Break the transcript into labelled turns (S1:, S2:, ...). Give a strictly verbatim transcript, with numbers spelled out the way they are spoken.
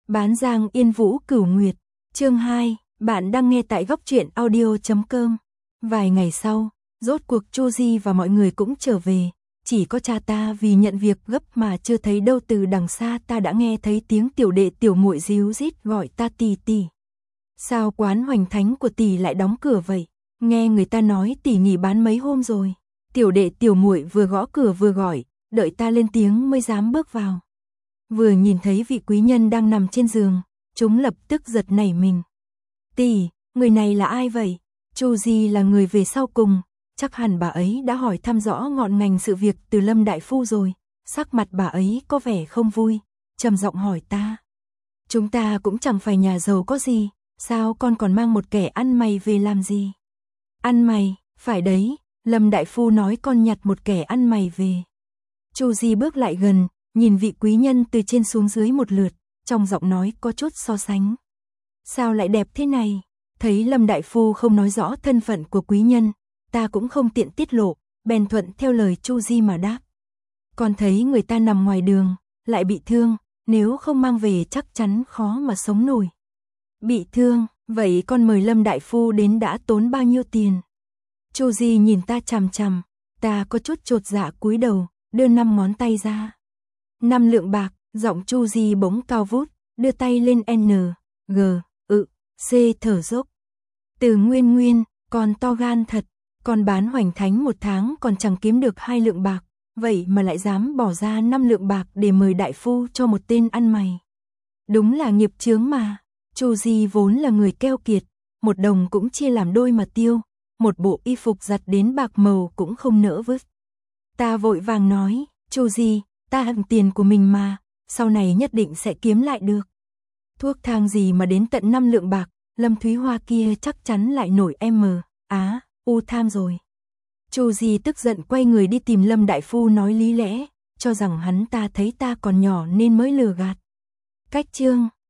S1: Bán Giang Yên Vũ Cửu Nguyệt, chương hai, bạn đang nghe tại góc truyện audio chấm com. Vài ngày sau, rốt cuộc Chu Di và mọi người cũng trở về, chỉ có cha ta vì nhận việc gấp mà chưa thấy đâu. Từ đằng xa ta đã nghe thấy tiếng tiểu đệ tiểu muội ríu rít gọi ta tỷ tỷ. Sao quán Hoành Thánh của tỷ lại đóng cửa vậy? Nghe người ta nói tỷ nghỉ bán mấy hôm rồi. Tiểu đệ tiểu muội vừa gõ cửa vừa gọi, đợi ta lên tiếng mới dám bước vào. Vừa nhìn thấy vị quý nhân đang nằm trên giường, chúng lập tức giật nảy mình. Tỷ, người này là ai vậy? Chu Di là người về sau cùng, chắc hẳn bà ấy đã hỏi thăm rõ ngọn ngành sự việc từ Lâm đại phu rồi. Sắc mặt bà ấy có vẻ không vui, trầm giọng hỏi ta. Chúng ta cũng chẳng phải nhà giàu có gì, sao con còn mang một kẻ ăn mày về làm gì? Ăn mày, phải đấy, Lâm đại phu nói con nhặt một kẻ ăn mày về. Chu Di bước lại gần, nhìn vị quý nhân từ trên xuống dưới một lượt, trong giọng nói có chút so sánh. Sao lại đẹp thế này? Thấy Lâm đại phu không nói rõ thân phận của quý nhân, ta cũng không tiện tiết lộ, bèn thuận theo lời Chu Di mà đáp. Con thấy người ta nằm ngoài đường, lại bị thương, nếu không mang về chắc chắn khó mà sống nổi. Bị thương, vậy con mời Lâm đại phu đến đã tốn bao nhiêu tiền? Chu Di nhìn ta chằm chằm, ta có chút chột dạ cúi đầu, đưa năm ngón tay ra. Năm lượng bạc, giọng Chu Di bỗng cao vút, đưa tay lên N, G, ự, C thở dốc. Từ Nguyên Nguyên, con to gan thật, con bán Hoành Thánh một tháng còn chẳng kiếm được hai lượng bạc, vậy mà lại dám bỏ ra năm lượng bạc để mời đại phu cho một tên ăn mày. Đúng là nghiệp chướng mà. Chu Di vốn là người keo kiệt, một đồng cũng chia làm đôi mà tiêu, một bộ y phục giặt đến bạc màu cũng không nỡ vứt. Ta vội vàng nói, Chu Di, ta hằng tiền của mình mà, sau này nhất định sẽ kiếm lại được. Thuốc thang gì mà đến tận năm lượng bạc, Lâm Thúy Hoa kia chắc chắn lại nổi M, á, U tham rồi. Chu Di tức giận quay người đi tìm Lâm đại phu nói lý lẽ, cho rằng hắn ta thấy ta còn nhỏ nên mới lừa gạt. Cách chương